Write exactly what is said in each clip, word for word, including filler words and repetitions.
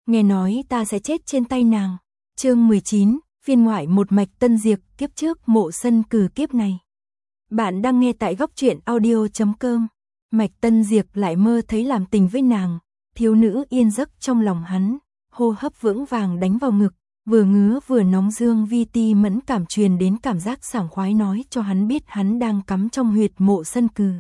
nghe nói ta sẽ chết trên tay nàng. Chương mười chín, phiên ngoại một mạch Tân Diệp, kiếp trước Mộ Sân Cừ kiếp này. Bạn đang nghe tại góc truyện audio chấm com. Mạch Tân Diệp lại mơ thấy làm tình với nàng, thiếu nữ yên giấc trong lòng hắn, hô hấp vững vàng đánh vào ngực, vừa ngứa vừa nóng, dương vi ti mẫn cảm truyền đến cảm giác sảng khoái, nói cho hắn biết hắn đang cắm trong huyệt Mộ Sân Cừ.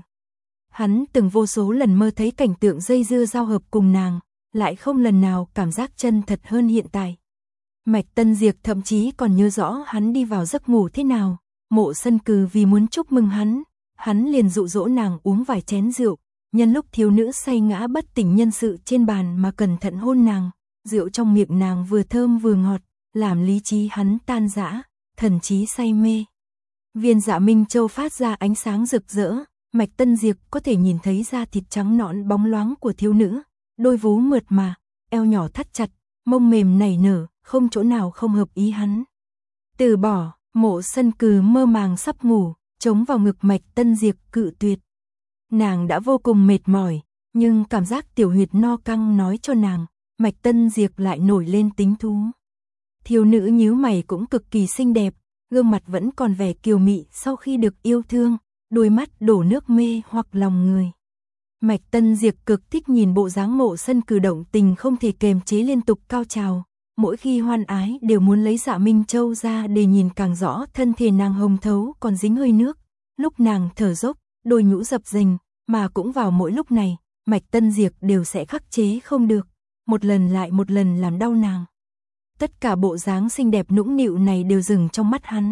Hắn từng vô số lần mơ thấy cảnh tượng dây dưa giao hợp cùng nàng, lại không lần nào cảm giác chân thật hơn hiện tại. Mạch Tân Diệp thậm chí còn nhớ rõ hắn đi vào giấc ngủ thế nào. Mộ Sân Cừ vì muốn chúc mừng hắn, hắn liền dụ dỗ nàng uống vài chén rượu, nhân lúc thiếu nữ say ngã bất tỉnh nhân sự trên bàn mà cẩn thận hôn nàng, rượu trong miệng nàng vừa thơm vừa ngọt, làm lý trí hắn tan rã, thần trí say mê. Viên Dạ Minh Châu phát ra ánh sáng rực rỡ, Mạch Tân Diệp có thể nhìn thấy da thịt trắng nõn bóng loáng của thiếu nữ, đôi vú mượt mà, eo nhỏ thắt chặt, mông mềm nảy nở, không chỗ nào không hợp ý hắn. Từ bỏ, Mộ Sân Cừ mơ màng sắp ngủ, chống vào ngực Mạch Tân Diệp cự tuyệt. Nàng đã vô cùng mệt mỏi, nhưng cảm giác tiểu huyệt no căng nói cho nàng, Mạch Tân Diệp lại nổi lên tính thú. Thiếu nữ nhíu mày cũng cực kỳ xinh đẹp, gương mặt vẫn còn vẻ kiều mị sau khi được yêu thương, đôi mắt đổ nước mê hoặc lòng người. Mạch Tân Diệp cực thích nhìn bộ dáng Mộ Sân Cừ động tình không thể kềm chế liên tục cao trào, mỗi khi hoan ái đều muốn lấy Dạ Minh Châu ra để nhìn càng rõ thân thể nàng hồng thấu còn dính hơi nước, lúc nàng thở dốc, đôi nhũ dập dềnh, mà cũng vào mỗi lúc này, Mạch Tân Diệp đều sẽ khắc chế không được, một lần lại một lần làm đau nàng. Tất cả bộ dáng xinh đẹp nũng nịu này đều dừng trong mắt hắn.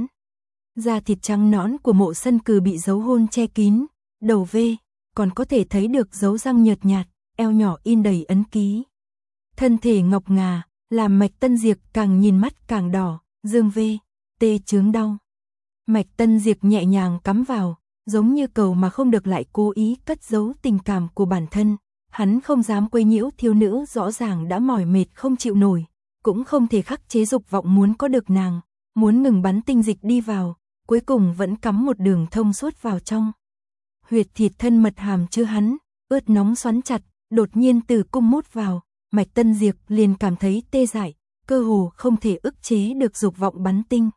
Da thịt trắng nõn của Mộ Sân Cừ bị dấu hôn che kín, đầu V, còn có thể thấy được dấu răng nhợt nhạt, eo nhỏ in đầy ấn ký. Thân thể ngọc ngà, làm Mạch Tân Diệp càng nhìn mắt càng đỏ, dương V, tê chướng đau. Mạch Tân Diệp nhẹ nhàng cắm vào, giống như cầu mà không được lại cố ý cất giấu tình cảm của bản thân. Hắn không dám quấy nhiễu thiếu nữ rõ ràng đã mỏi mệt không chịu nổi, cũng không thể khắc chế dục vọng muốn có được nàng, muốn ngừng bắn tinh dịch đi vào, cuối cùng vẫn cắm một đường thông suốt vào trong. Huyệt thịt thân mật hàm chứa hắn, ướt nóng xoắn chặt, đột nhiên từ cung mút vào, Mạch Tân Diệp liền cảm thấy tê dại, cơ hồ không thể ức chế được dục vọng bắn tinh.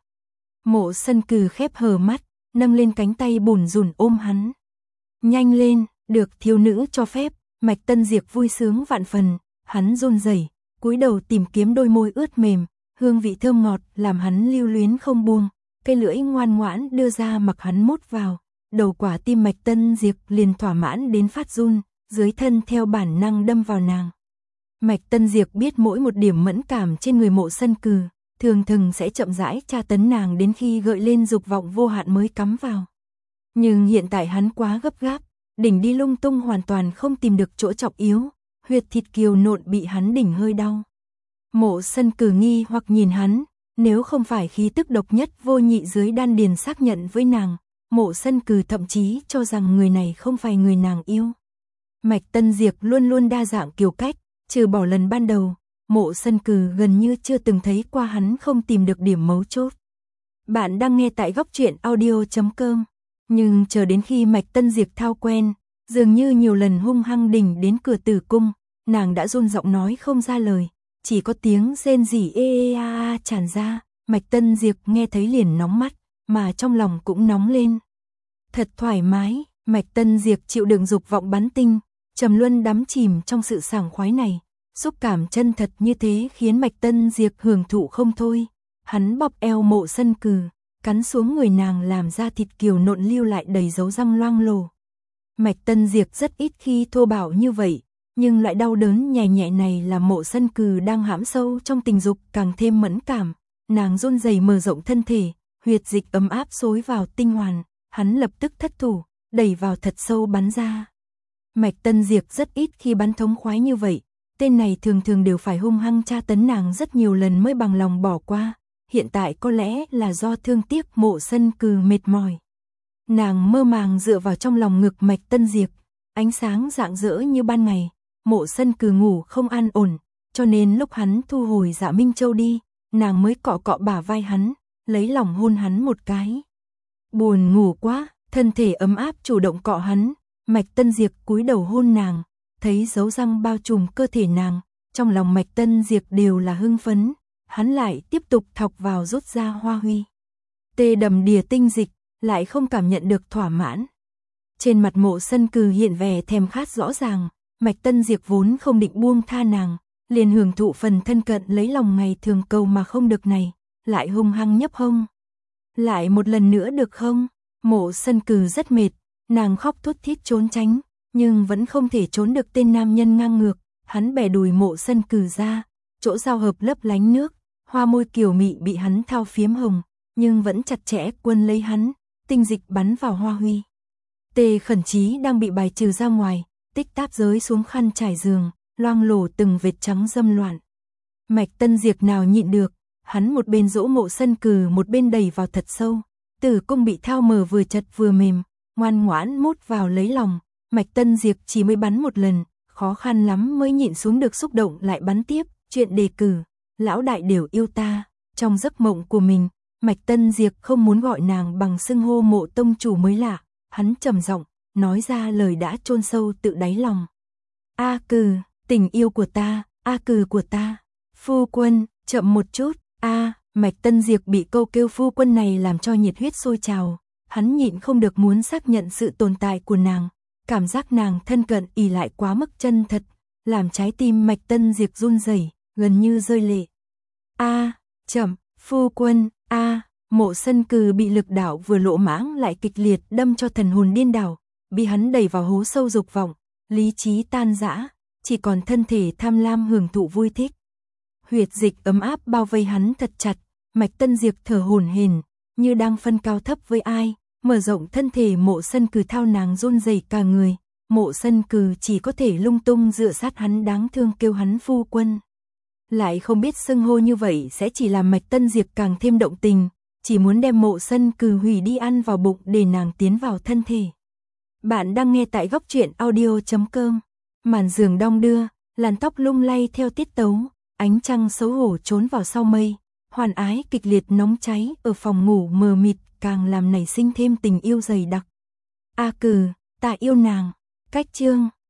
Mộ Sân Cừ khép hờ mắt, nâng lên cánh tay bủn rủn ôm hắn. Nhanh lên, được thiếu nữ cho phép, Mạch Tân Diệp vui sướng vạn phần, hắn run rẩy, cúi đầu tìm kiếm đôi môi ướt mềm, hương vị thơm ngọt làm hắn lưu luyến không buông, cây lưỡi ngoan ngoãn đưa ra mặc hắn mút vào, đầu quả tim Mạch Tân Diệp liền thỏa mãn đến phát run, dưới thân theo bản năng đâm vào nàng. Mạch Tân Diệp biết mỗi một điểm mẫn cảm trên người Mộ Sân Cừ, thường thường sẽ chậm rãi tra tấn nàng đến khi gợi lên dục vọng vô hạn mới cắm vào. Nhưng hiện tại hắn quá gấp gáp, đỉnh đi lung tung hoàn toàn không tìm được chỗ trọng yếu, huyệt thịt kiều nộn bị hắn đỉnh hơi đau. Mộ Sân Cừ nghi hoặc nhìn hắn, nếu không phải khí tức độc nhất vô nhị dưới đan điền xác nhận với nàng, Mộ Sân Cừ thậm chí cho rằng người này không phải người nàng yêu. Mạch Tân Diệp luôn luôn đa dạng kiểu cách, trừ bỏ lần ban đầu, Mộ Sân Cừ gần như chưa từng thấy qua hắn không tìm được điểm mấu chốt. Bạn đang nghe tại góc truyện audio chấm com, nhưng chờ đến khi Mạch Tân Diệp thao quen, dường như nhiều lần hung hăng đỉnh đến cửa tử cung, nàng đã run giọng nói không ra lời, chỉ có tiếng rên rỉ ê ê a a tràn ra, Mạch Tân Diệp nghe thấy liền nóng mắt, mà trong lòng cũng nóng lên. Thật thoải mái, Mạch Tân Diệp chịu đựng dục vọng bắn tinh, trầm luân đắm chìm trong sự sảng khoái này, xúc cảm chân thật như thế khiến Mạch Tân Diệp hưởng thụ không thôi. Hắn bóp eo Mộ Sân Cừ, cắn xuống người nàng làm ra thịt kiều nộn lưu lại đầy dấu răng loang lổ. Mạch Tân Diệp rất ít khi thô bạo như vậy, nhưng loại đau đớn nhẹ nhẹ này là Mộ Sân Cừ đang hãm sâu trong tình dục càng thêm mẫn cảm. Nàng run rẩy mở rộng thân thể, huyệt dịch ấm áp xối vào tinh hoàn, hắn lập tức thất thủ, đẩy vào thật sâu bắn ra. Mạch Tân Diệp rất ít khi bắn thống khoái như vậy, tên này thường thường đều phải hung hăng tra tấn nàng rất nhiều lần mới bằng lòng bỏ qua, hiện tại có lẽ là do thương tiếc Mộ Sân Cừ mệt mỏi. Nàng mơ màng dựa vào trong lòng ngực Mạch Tân Diệp, ánh sáng rạng rỡ như ban ngày, Mộ Sân Cừ ngủ không an ổn, cho nên lúc hắn thu hồi Dạ Minh Châu đi, nàng mới cọ cọ bả vai hắn, lấy lòng hôn hắn một cái. Buồn ngủ quá, thân thể ấm áp chủ động cọ hắn, Mạch Tân Diệp cúi đầu hôn nàng, thấy dấu răng bao trùm cơ thể nàng, trong lòng Mạch Tân Diệp đều là hưng phấn, hắn lại tiếp tục thọc vào rút ra hoa huy. Tê đầm đìa tinh dịch, lại không cảm nhận được thỏa mãn. Trên mặt Mộ Sân Cừ hiện vẻ thèm khát rõ ràng, Mạch Tân Diệp vốn không định buông tha nàng, liền hưởng thụ phần thân cận lấy lòng ngày thường cầu mà không được này, lại hung hăng nhấp hông. Lại một lần nữa được không? Mộ Sân Cừ rất mệt, nàng khóc thút thít trốn tránh, nhưng vẫn không thể trốn được tên nam nhân ngang ngược, hắn bẻ đùi Mộ Sân Cừ ra, chỗ giao hợp lấp lánh nước, hoa môi kiều mị bị hắn thao phiếm hồng, nhưng vẫn chặt chẽ quân lấy hắn, tinh dịch bắn vào hoa huy. Tê khẩn trí đang bị bài trừ ra ngoài, tích táp rơi xuống khăn trải giường, loang lổ từng vệt trắng dâm loạn. Mạch Tân Diệp nào nhịn được, hắn một bên dỗ Mộ Sân Cừ một bên đẩy vào thật sâu, tử cung bị thao mở vừa chật vừa mềm, ngoan ngoãn mút vào lấy lòng. Mạch Tân Diệp chỉ mới bắn một lần, khó khăn lắm mới nhịn xuống được xúc động lại bắn tiếp, chuyện đề cử, lão đại đều yêu ta. Trong giấc mộng của mình, Mạch Tân Diệp không muốn gọi nàng bằng xưng hô Mộ tông chủ mới lạ, hắn trầm giọng nói ra lời đã chôn sâu tự đáy lòng. A Cừ, tình yêu của ta, A Cừ của ta. Phu quân, chậm một chút. A, Mạch Tân Diệp bị câu kêu phu quân này làm cho nhiệt huyết sôi trào, hắn nhịn không được muốn xác nhận sự tồn tại của nàng, cảm giác nàng thân cận ỉ lại quá mức chân thật, làm trái tim Mạch Tân Diệp run rẩy, gần như rơi lệ. A, chậm, phu quân, A, Mộ Sân Cừ bị lực đạo vừa lộ mãng lại kịch liệt đâm cho thần hồn điên đảo, bị hắn đẩy vào hố sâu dục vọng, lý trí tan rã, chỉ còn thân thể tham lam hưởng thụ vui thích. Huyệt dịch ấm áp bao vây hắn thật chặt, Mạch Tân Diệp thở hổn hển, như đang phân cao thấp với ai, mở rộng thân thể Mộ Sân Cừ thao nàng run rẩy cả người, Mộ Sân Cừ chỉ có thể lung tung dựa sát hắn đáng thương kêu hắn phu quân. Lại không biết xưng hô như vậy sẽ chỉ làm Mạch Tân Diệp càng thêm động tình, chỉ muốn đem Mộ Sân Cừ hủy đi ăn vào bụng để nàng tiến vào thân thể. Bạn đang nghe tại góc truyện audio chấm com. Màn giường đong đưa, làn tóc lung lay theo tiết tấu, ánh trăng xấu hổ trốn vào sau mây, hoàn ái kịch liệt nóng cháy ở phòng ngủ mờ mịt càng làm nảy sinh thêm tình yêu dày đặc. A Cừ, ta yêu nàng. Cách chương